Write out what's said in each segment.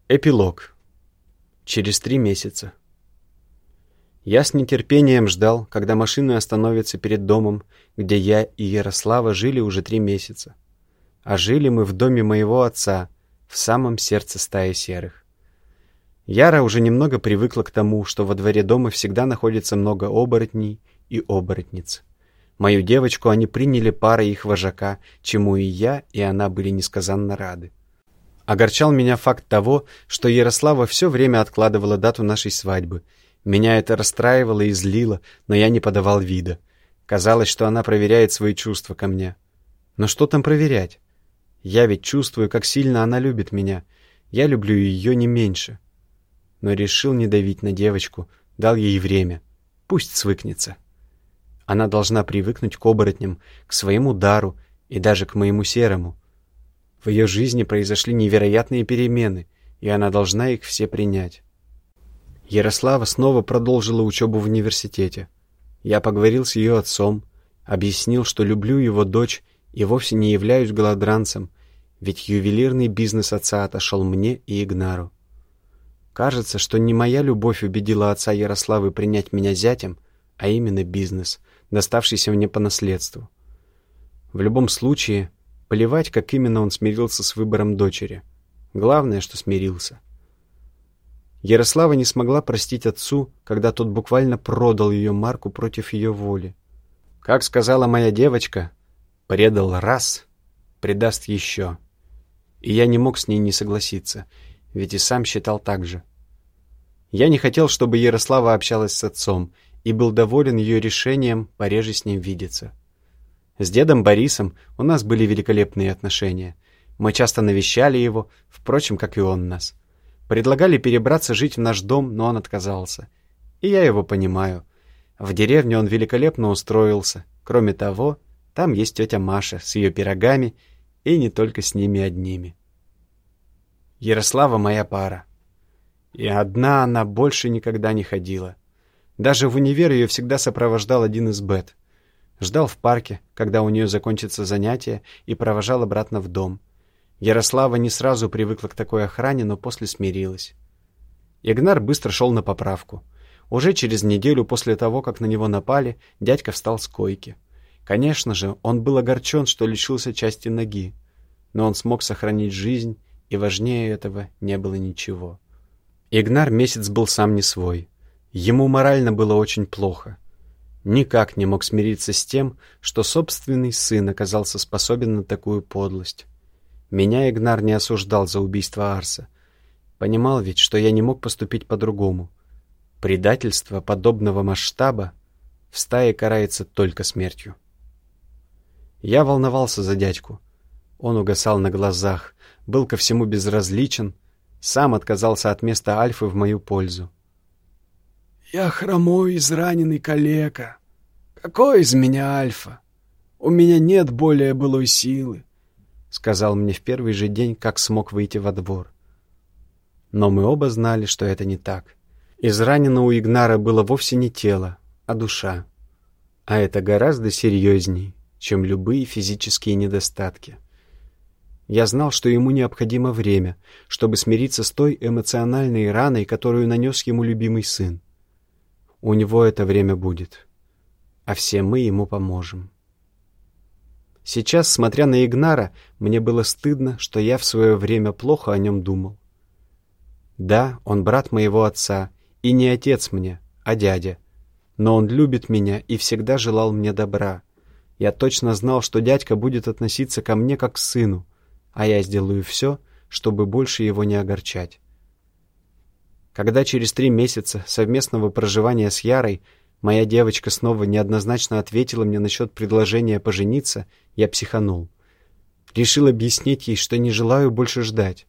Эпилог. Через 3 месяца. Я с нетерпением ждал, когда машина остановится перед домом, где я и Ярослава жили уже 3 месяца. А жили мы в доме моего отца, в самом сердце стаи серых. Яра уже немного привыкла к тому, что во дворе дома всегда находится много оборотней и оборотниц. Мою девочку они приняли парой их вожака, чему и я, и она были несказанно рады. Огорчал меня факт того, что Ярослава все время откладывала дату нашей свадьбы. Меня это расстраивало и злило, но я не подавал вида. Казалось, что она проверяет свои чувства ко мне. Но что там проверять? Я ведь чувствую, как сильно она любит меня. Я люблю ее не меньше. Но решил не давить на девочку, дал ей время. Пусть свыкнется. Она должна привыкнуть к оборотням, к своему дару и даже к моему серому. В ее жизни произошли невероятные перемены, и она должна их все принять. Ярослава снова продолжила учебу в университете. Я поговорил с ее отцом, объяснил, что люблю его дочь и вовсе не являюсь голодранцем, ведь ювелирный бизнес отца отошел мне и Игнару. Кажется, что не моя любовь убедила отца Ярославы принять меня зятем, а именно бизнес, доставшийся мне по наследству. В любом случае, плевать, как именно он смирился с выбором дочери. Главное, что смирился. Ярослава не смогла простить отцу, когда тот буквально продал ее Марку против ее воли. Как сказала моя девочка, предал раз, предаст еще. И я не мог с ней не согласиться, ведь и сам считал так же. Я не хотел, чтобы Ярослава общалась с отцом, и был доволен ее решением пореже с ним видеться. С дедом Борисом у нас были великолепные отношения. Мы часто навещали его, впрочем, как и он нас. Предлагали перебраться жить в наш дом, но он отказался. И я его понимаю. В деревне он великолепно устроился. Кроме того, там есть тетя Маша с ее пирогами, и не только с ними одними. Ярослава моя пара. И одна она больше никогда не ходила. Даже в универ ее всегда сопровождал один из бет. Ждал в парке, когда у нее закончится занятие, и провожал обратно в дом. Ярослава не сразу привыкла к такой охране, но после смирилась. Игнар быстро шел на поправку. Уже через неделю после того, как на него напали, дядька встал с койки. Конечно же, он был огорчен, что лишился части ноги. Но он смог сохранить жизнь, и важнее этого не было ничего. Игнар месяц был сам не свой. Ему морально было очень плохо. Никак не мог смириться с тем, что собственный сын оказался способен на такую подлость. Меня Игнар не осуждал за убийство Арса. Понимал ведь, что я не мог поступить по-другому. Предательство подобного масштаба в стае карается только смертью. Я волновался за дядьку. Он угасал на глазах, был ко всему безразличен, сам отказался от места Альфы в мою пользу. «Я хромой, израненный калека. Какой из меня Альфа? У меня нет более былой силы», — сказал мне в первый же день, как смог выйти во двор. Но мы оба знали, что это не так. Изранено у Игнара было вовсе не тело, а душа. А это гораздо серьезней, чем любые физические недостатки. Я знал, что ему необходимо время, чтобы смириться с той эмоциональной раной, которую нанес ему любимый сын. У него это время будет, а все мы ему поможем. Сейчас, смотря на Игнара, мне было стыдно, что я в свое время плохо о нем думал. Да, он брат моего отца, и не отец мне, а дядя. Но он любит меня и всегда желал мне добра. Я точно знал, что дядька будет относиться ко мне как к сыну, а я сделаю все, чтобы больше его не огорчать. Когда через 3 месяца совместного проживания с Ярой моя девочка снова неоднозначно ответила мне насчет предложения пожениться, я психанул. Решил объяснить ей, что не желаю больше ждать.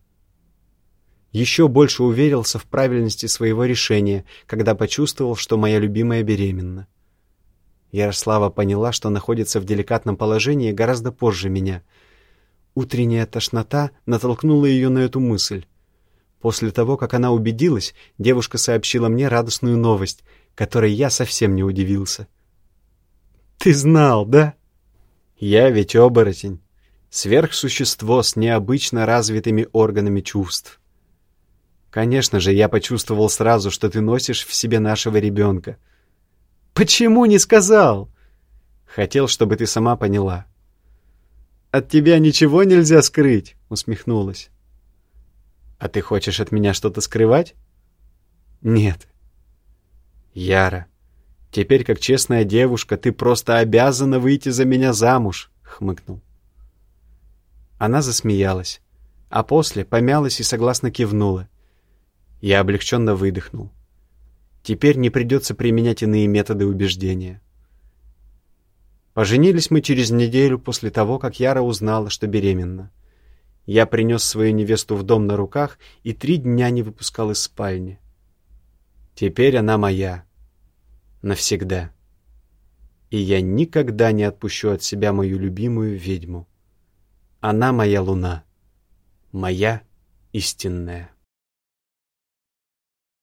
Еще больше уверился в правильности своего решения, когда почувствовал, что моя любимая беременна. Ярослава поняла, что находится в деликатном положении гораздо позже меня. Утренняя тошнота натолкнула ее на эту мысль. После того, как она убедилась, девушка сообщила мне радостную новость, которой я совсем не удивился. «Ты знал, да?» «Я ведь оборотень, сверхсущество с необычно развитыми органами чувств. Конечно же, я почувствовал сразу, что ты носишь в себе нашего ребенка. Почему не сказал? Хотел, чтобы ты сама поняла. От тебя ничего нельзя скрыть, усмехнулась. А ты хочешь от меня что-то скрывать? Нет. Яра, теперь, как честная девушка, ты просто обязана выйти за меня замуж, хмыкнул. Она засмеялась, а после помялась и согласно кивнула. Я облегченно выдохнул. Теперь не придется применять иные методы убеждения. Поженились мы через неделю после того, как Яра узнала, что беременна. Я принес свою невесту в дом на руках и 3 дня не выпускал из спальни. Теперь она моя. Навсегда. И я никогда не отпущу от себя мою любимую ведьму. Она моя луна. Моя истинная.